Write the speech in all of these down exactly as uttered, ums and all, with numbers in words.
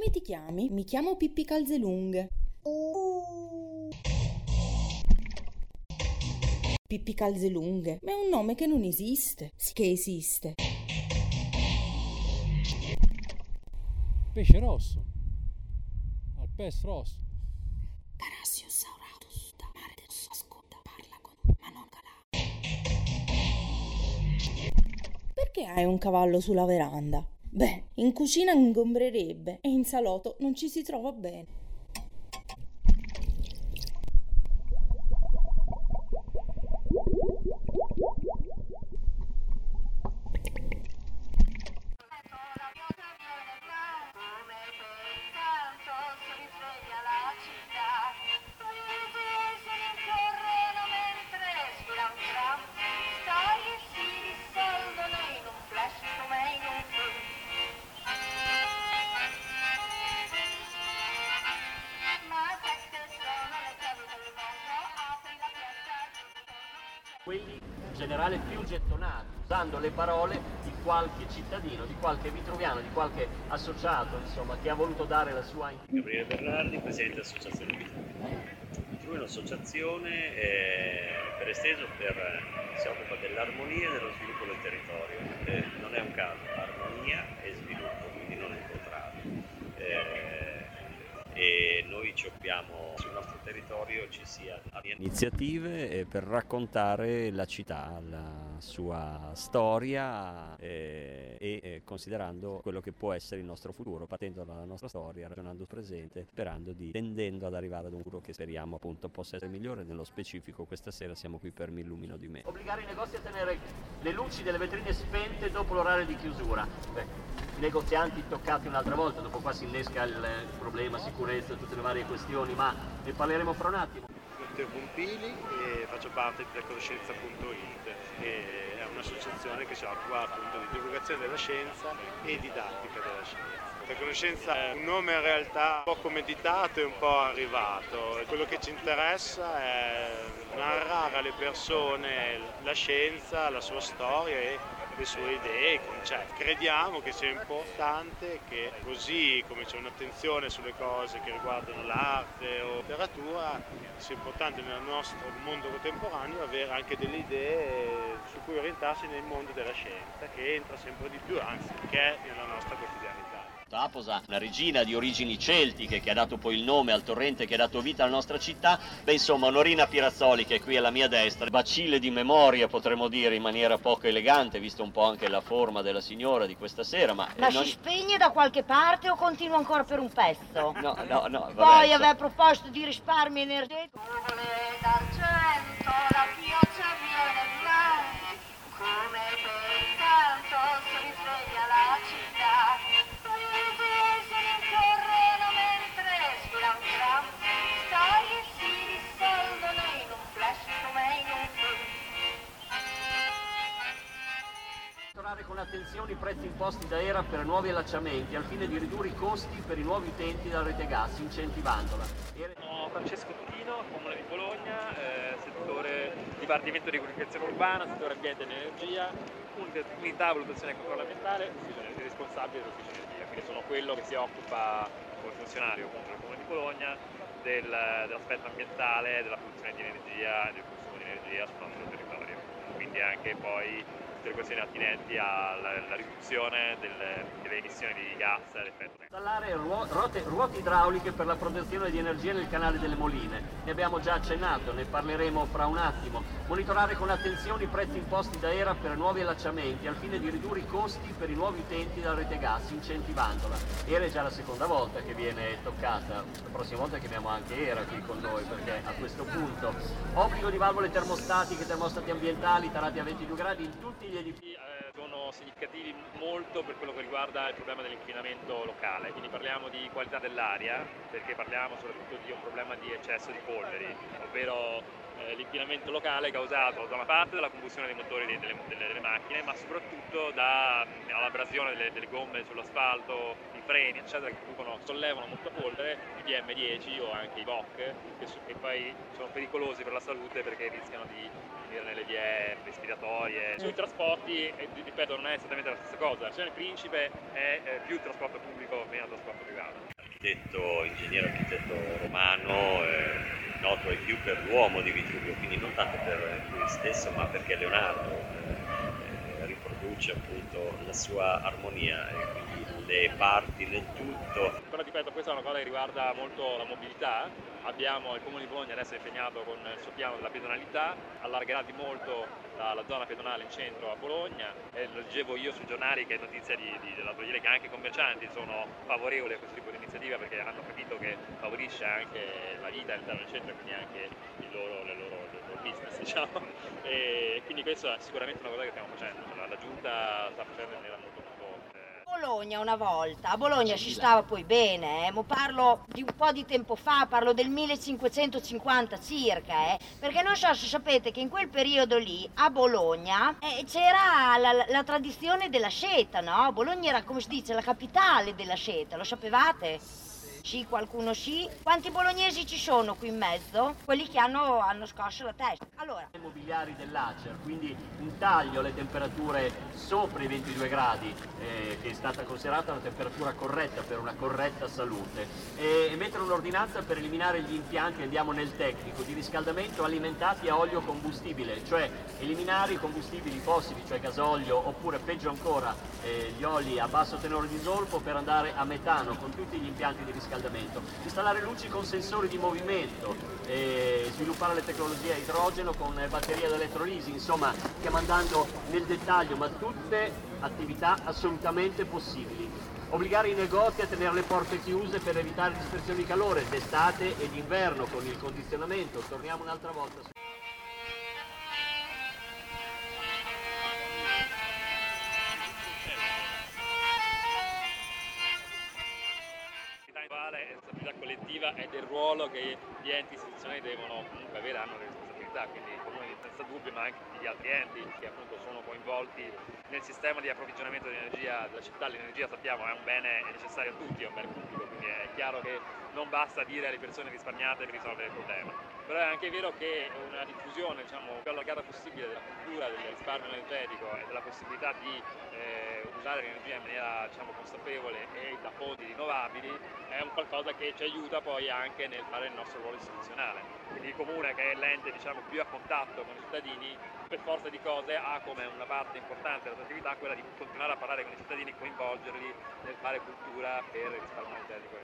Come ti chiami? Mi chiamo Pippi Calze Lunghe. Pippi Calze Lunghe? Ma è un nome che non esiste. Sì che esiste. Pesce rosso. Alpes rosso. Carassiosaurus da mare del ascolta, parla con ma non calà. Perché hai un cavallo sulla veranda? Beh, in cucina ingombrerebbe e in salotto non ci si trova bene. Quelli in generale più gettonati, usando le parole di qualche cittadino, di qualche vitruviano, di qualche associato, insomma, che ha voluto dare la sua... Gabriele Berlardi, presidente dell'Associazione Vitruvia. Vitruvia è un'associazione eh, per esteso per, si occupa dell'armonia e dello sviluppo del territorio. Eh, non è un caso, armonia e sviluppo, quindi non è il contrario. Eh, e noi ci occupiamo sul nostro territorio ci sia iniziative per raccontare la città, la sua storia eh, e eh, considerando quello che può essere il nostro futuro, partendo dalla nostra storia, ragionando sul presente, sperando di tendendo ad arrivare ad un futuro che speriamo appunto possa essere migliore. Nello specifico questa sera siamo qui per Mi illumino di me. Obbligare i negozi a tenere le luci delle vetrine spente dopo l'orario di chiusura. Beh, i negozianti toccati un'altra volta, dopo qua si innesca il problema sicurezza, tutte le varie questioni, ma ne parleremo fra un attimo. Matteo Pompili e faccio parte di Conoscenza punto it, che è un'associazione che si occupa appunto di divulgazione della scienza e didattica della scienza. La conoscenza è un nome in realtà un po' meditato e un po' arrivato. Quello che ci interessa è narrare alle persone la scienza, la sua storia e le sue idee, i concetti. Crediamo che sia importante che così come c'è un'attenzione sulle cose che riguardano l'arte o la letteratura, sia importante nel nostro mondo contemporaneo avere anche delle idee su cui orientarsi nel mondo della scienza, che entra sempre di più, anzi che è nella nostra quotidianità. Aposa, una regina di origini celtiche che ha dato poi il nome al torrente che ha dato vita alla nostra città. Beh, insomma, Onorina Pirazzoli, che è qui alla mia destra, bacille di memoria potremmo dire in maniera poco elegante, visto un po' anche la forma della signora di questa sera. Ma, ma eh, non... si spegne da qualche parte o continua ancora per un pezzo? No, no, no. Vabbè, Poi so... aveva proposto di risparmio energetico. La pioggia viene là, come per canto si risveglia la città. Con attenzione i prezzi imposti da ERA per nuovi allacciamenti al fine di ridurre i costi per i nuovi utenti della rete gas, incentivandola. Sono Francesco Tutino, Comune di Bologna, eh, settore Dipartimento di Comunicazione Urbana, settore Ambiente ed Energia, unità valutazione e controllo ambientale, ufficio responsabile dell'ufficio energia, quindi sono quello che si occupa come funzionario appunto del Comune di Bologna del, dell'aspetto ambientale, della produzione di energia e del consumo di energia sul nostro territorio, quindi anche poi le questioni attinenti alla, alla riduzione delle, delle emissioni di gas ad effetto serra. Installare ruote, ruote idrauliche per la produzione di energia nel canale delle Moline. Ne abbiamo già accennato, ne parleremo fra un attimo. Monitorare con attenzione i prezzi imposti da ERA per nuovi allacciamenti al fine di ridurre i costi per i nuovi utenti della rete gas, incentivandola. ERA è già la seconda volta che viene toccata, la prossima volta chiamiamo anche ERA qui con noi, perché a questo punto obbligo di valvole termostatiche, termostati ambientali tarati a ventidue gradi in tutti gli edifici. Eh, sono significativi molto per quello che riguarda il problema dell'inquinamento locale, quindi parliamo di qualità dell'aria, perché parliamo soprattutto di un problema di eccesso di polveri, ovvero eh, l'inquinamento locale causato da una parte dalla combustione dei motori delle, delle, delle macchine, ma soprattutto dall'abrasione delle, delle gomme sull'asfalto, i freni eccetera, che producono, sollevano molta polvere, i P M dieci o anche i V O C, che, che poi sono pericolosi per la salute perché rischiano di finire nelle vie respiratorie. Sui trasporti, eh, ripeto, non è esattamente la stessa cosa. La situazione principe è eh, più il trasporto pubblico, meno il trasporto privato. architetto, ingegnere architetto romano, eh, noto ai più per l'uomo di Vitruvio, quindi non tanto per lui stesso, ma perché Leonardo eh, riproduce appunto la sua armonia e quindi le parti nel tutto. Però ripeto, questa è una cosa che riguarda molto la mobilità. Abbiamo il Comune di Bologna adesso è impegnato con il suo piano della pedonalità, allargherà di molto la, la zona pedonale in centro a Bologna, e lo dicevo io sui giornali che è notizia di, di, dell'altro ieri che anche i commercianti sono favorevoli a questo tipo di iniziativa perché hanno capito che favorisce anche la vita all'interno del centro e quindi anche il loro, le loro, il loro business, diciamo. E quindi questo è sicuramente una cosa che stiamo facendo, cioè, la giunta sta facendo in maniera molto molto Bologna una volta, a Bologna si stava poi bene, eh? Mo parlo di un po' di tempo fa, parlo del millecinquecentocinquanta circa, eh? Perché non so se sapete che in quel periodo lì a Bologna eh, c'era la, la, la tradizione della seta, no? Bologna era, come si dice, la capitale della seta, lo sapevate? Sì, qualcuno sì. Quanti bolognesi ci sono qui in mezzo? Quelli che hanno, hanno scosso la testa. Allora, immobiliari dell'Acer, quindi un taglio alle temperature sopra i ventidue gradi, eh, che è stata considerata una temperatura corretta per una corretta salute, e emettere un'ordinanza per eliminare gli impianti, andiamo nel tecnico, di riscaldamento alimentati a olio combustibile, cioè eliminare i combustibili fossili, cioè gasolio, oppure peggio ancora eh, gli oli a basso tenore di zolfo per andare a metano con tutti gli impianti di riscaldamento. Installare luci con sensori di movimento, eh, sviluppare le tecnologie a idrogeno con batterie ad elettrolisi, insomma stiamo andando nel dettaglio, ma tutte attività assolutamente possibili. Obbligare i negozi a tenere le porte chiuse per evitare dispersioni di calore d'estate e d'inverno con il condizionamento. Torniamo un'altra volta su... La responsabilità collettiva e del ruolo che gli enti istituzionali devono comunque avere, hanno le responsabilità, quindi il Comune senza dubbio, ma anche gli altri enti che appunto sono coinvolti nel sistema di approvvigionamento di energia della città. L'energia, sappiamo, è un bene necessario a tutti, è un bene pubblico, quindi è chiaro che non basta dire alle persone risparmiate per risolvere il problema. Però è anche vero che una diffusione, diciamo, più allargata possibile della cultura del risparmio energetico e della possibilità di eh, usare l'energia in maniera, diciamo, consapevole e da fonti rinnovabili è un qualcosa che ci aiuta poi anche nel fare il nostro ruolo istituzionale. Quindi il Comune, che è l'ente, diciamo, più a contatto con i cittadini, per forza di cose ha come una parte importante della sua attività quella di continuare a parlare con i cittadini, coinvolgerli nel fare cultura per il risparmio energetico.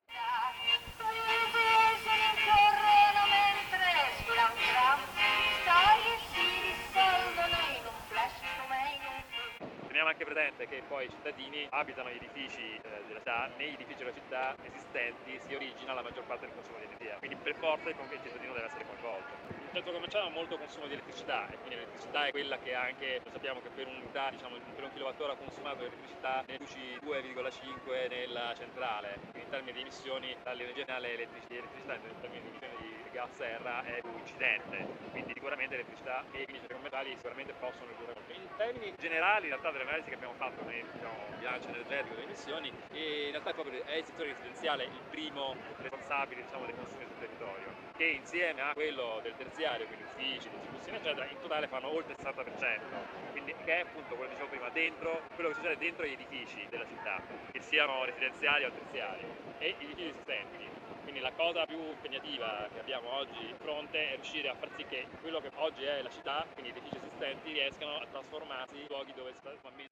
Teniamo anche presente che poi i cittadini abitano gli edifici eh, della città, negli edifici della città esistenti si origina la maggior parte del consumo di energia, quindi per forza il cittadino deve essere coinvolto. Il centro commerciale ha molto consumo di elettricità e quindi l'elettricità è quella che anche, lo sappiamo che per un'unità, diciamo per un kilowattora consumato di elettricità ne produci due virgola cinque nella centrale, quindi in termini di emissioni dall'energia elettricità in termini di emissioni di gas serra è più incidente, quindi sicuramente l'elettricità e i centri commerciali sicuramente possono ridurre. In termini generali, in realtà, delle analisi che abbiamo fatto nel diciamo, bilancio energetico delle emissioni, e in realtà è proprio è il settore residenziale il primo responsabile, diciamo, dei consumi sul territorio, che insieme a quello del terziario, quindi uffici, distribuzione eccetera, in totale fanno oltre il sessanta per cento, quindi che è appunto quello che dicevo prima, dentro quello che succede dentro gli edifici della città, che siano residenziali o terziari, e gli edifici esistenti. Quindi la cosa più impegnativa che abbiamo oggi di fronte è riuscire a far sì che quello che oggi è la città, quindi gli edifici esistenti, riescano a trasformarsi in luoghi dove si sta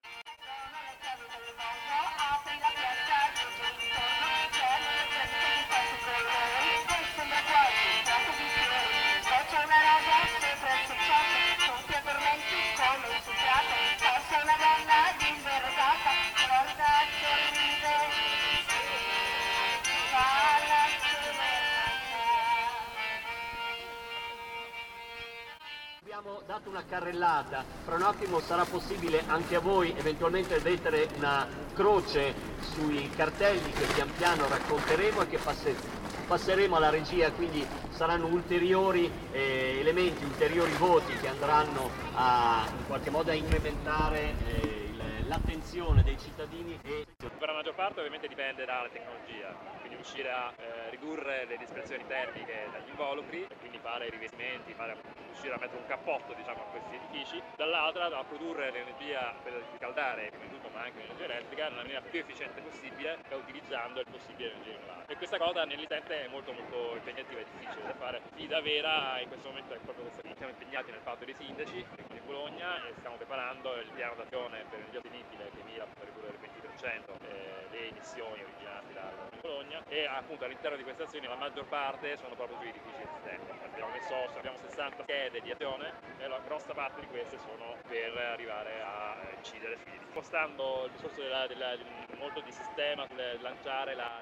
Abbiamo dato una carrellata, fra un attimo sarà possibile anche a voi eventualmente mettere una croce sui cartelli che pian piano racconteremo e che passe, passeremo alla regia, quindi saranno ulteriori eh, elementi, ulteriori voti che andranno a in qualche modo a incrementare eh, il, l'attenzione dei cittadini. E... Per la maggior parte ovviamente dipende dalla tecnologia, quindi riuscire a eh, ridurre le dispersioni termiche dagli involucri e quindi fare rivestimenti, fare, riuscire a mettere un cappotto, diciamo, a questi edifici, dall'altra a produrre l'energia per riscaldare prima di tutto ma anche l'energia elettrica nella maniera più efficiente possibile e utilizzando il possibile energia rinnovabile. E questa cosa nell'istante è molto molto impegnativa e difficile da fare. Sfida vera in questo momento è proprio questa. Siamo impegnati nel patto dei sindaci di Bologna e stiamo preparando il piano d'azione per l'energia sostenibile che mira a ridurre del venti per cento eh, le emissioni originate da Bologna, e appunto all'interno di queste azioni la maggior parte sono proprio sugli edifici esistenti. Abbiamo messo, abbiamo sessanta schede di azione e la grossa parte di queste sono per arrivare a incidere sugli edifici. Spostando il discorso della, della, molto di sistema, sul lanciare la...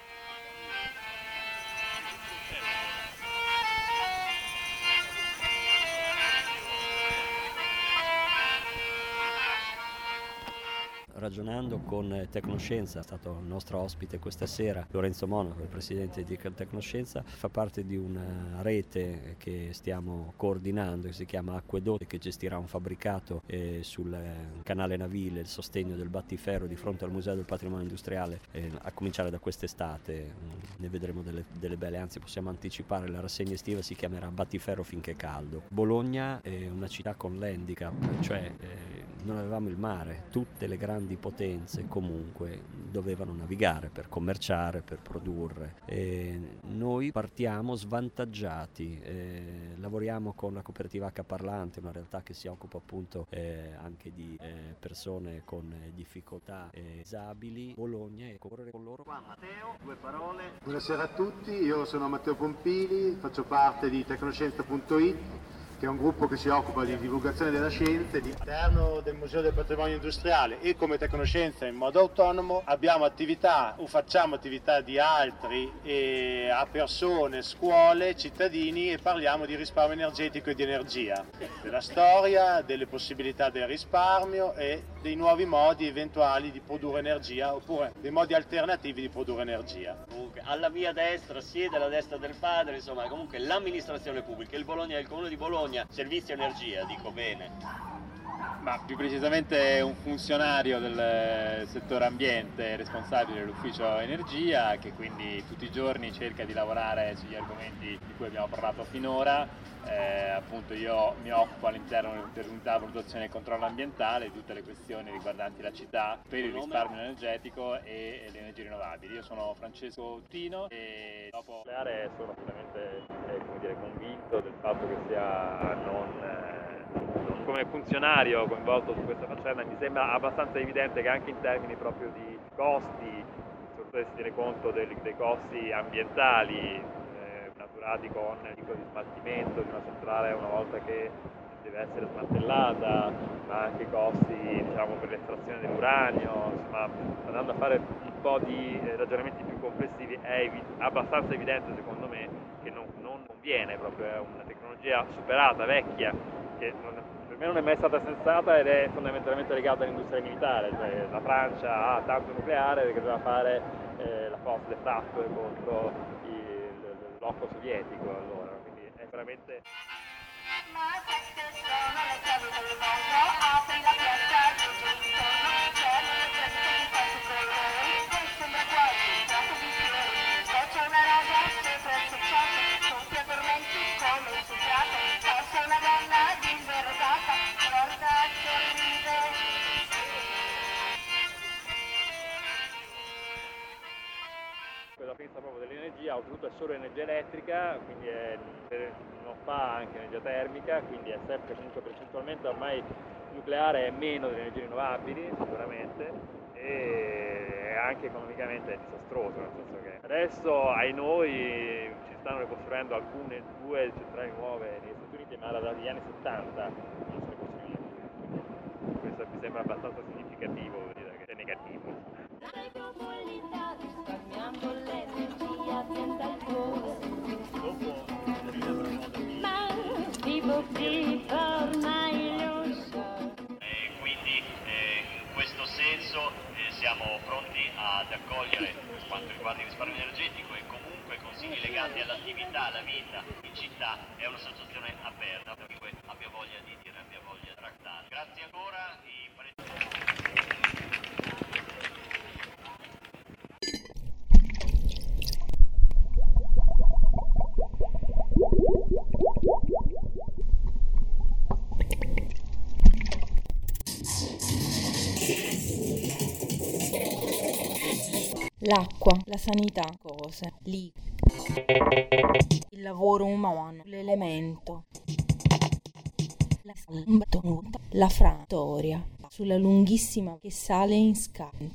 Ragionando con Tecnoscienza, è stato il nostro ospite questa sera Lorenzo Monaco, il presidente di Tecnoscienza, fa parte di una rete che stiamo coordinando che si chiama Acquedotti, che gestirà un fabbricato eh, sul canale navile, il sostegno del battiferro di fronte al Museo del Patrimonio Industriale, eh, a cominciare da quest'estate. Ne vedremo delle, delle belle, anzi possiamo anticipare, la rassegna estiva si chiamerà Battiferro finché caldo. Bologna è una città con l'handicap, cioè eh, non avevamo il mare, tutte le grandi potenze comunque dovevano navigare per commerciare, per produrre, e noi partiamo svantaggiati. Eh, lavoriamo con la cooperativa H Parlante, una realtà che si occupa appunto eh, anche di eh, persone con eh, difficoltà eh, disabili. Bologna e correre con loro. Qua Matteo, due parole. Buonasera a tutti, io sono Matteo Pompili, faccio parte di Tecnoscienza punto it, che è un gruppo che si occupa di divulgazione della scienza all'interno del Museo del Patrimonio Industriale, e come Tecnoscienza in modo autonomo abbiamo attività o facciamo attività di altri e a persone, scuole, cittadini, e parliamo di risparmio energetico e di energia, della storia, delle possibilità del risparmio e dei nuovi modi eventuali di produrre energia, oppure dei modi alternativi di produrre energia. Comunque alla mia destra siede alla destra del padre, insomma comunque l'amministrazione pubblica, il Bologna è il comune di Bologna, servizio energia, dico bene. Ma più precisamente un funzionario del settore ambiente responsabile dell'ufficio energia, che quindi tutti i giorni cerca di lavorare sugli argomenti di cui abbiamo parlato finora. Eh, appunto io mi occupo all'interno dell'unità di valutazione e controllo ambientale di tutte le questioni riguardanti la città per il risparmio energetico e, e le energie rinnovabili. Io sono Francesco Tino e dopo le aree sono assolutamente eh, come dire, convinto del fatto che sia non, eh, non come funzionario coinvolto su questa faccenda. Mi sembra abbastanza evidente che anche in termini proprio di costi, soprattutto se si tiene conto dei, dei costi ambientali naturati con il ciclo di smaltimento di una centrale una volta che deve essere smantellata, ma anche i costi diciamo, per l'estrazione dell'uranio, insomma andando a fare un po' di ragionamenti più complessivi è evi- abbastanza evidente secondo me che non, non conviene, proprio è una tecnologia superata, vecchia, che non, per me non è mai stata sensata ed è fondamentalmente legata all'industria militare, cioè la Francia ha tanto nucleare perché doveva fare eh, la forza de facto contro il blocco sovietico, allora, quindi è veramente... Ma queste sono le chiavi del mondo, apri la piazza, giri intorno, c'è le gente che fa su colori, poi sembra quasi un tratto di fiori, poi c'è una rosa sopra il selciato, con più addormenti come il succiato, passa una donna disinvergata, guarda sorride. La pensa proprio dell'energia, oltretutto è solo energia elettrica, quindi è, non fa anche energia termica, quindi è sempre comunque percentualmente ormai il nucleare è meno delle energie rinnovabili sicuramente, e anche economicamente è disastroso, nel senso che adesso ai noi ci stanno ricostruendo alcune due centrali nuove negli Stati Uniti, ma dagli anni settanta non se ne costruiscono, quindi questo mi sembra abbastanza significativo, vuol dire che è negativo. Risparmiando l'energia senza il cuore. Ma vivo qui ormai lo so. E quindi eh, in questo senso eh, siamo pronti ad accogliere per quanto riguarda il risparmio energetico e comunque consigli legati all'attività, alla vita in città. È un'associazione aperta, chiunque abbia voglia di dire, abbia voglia di trattare. Grazie ancora. I... Thank you. l'acqua, la sanità, cose, lì, il lavoro umano, l'elemento, la salvatonta, la fratoria, sulla lunghissima che sale in scala.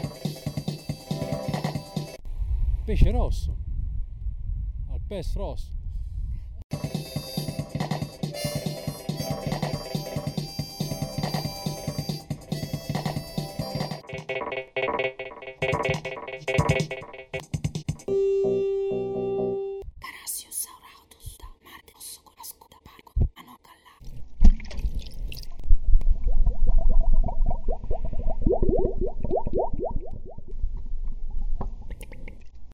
Pesce rosso, al pes rosso.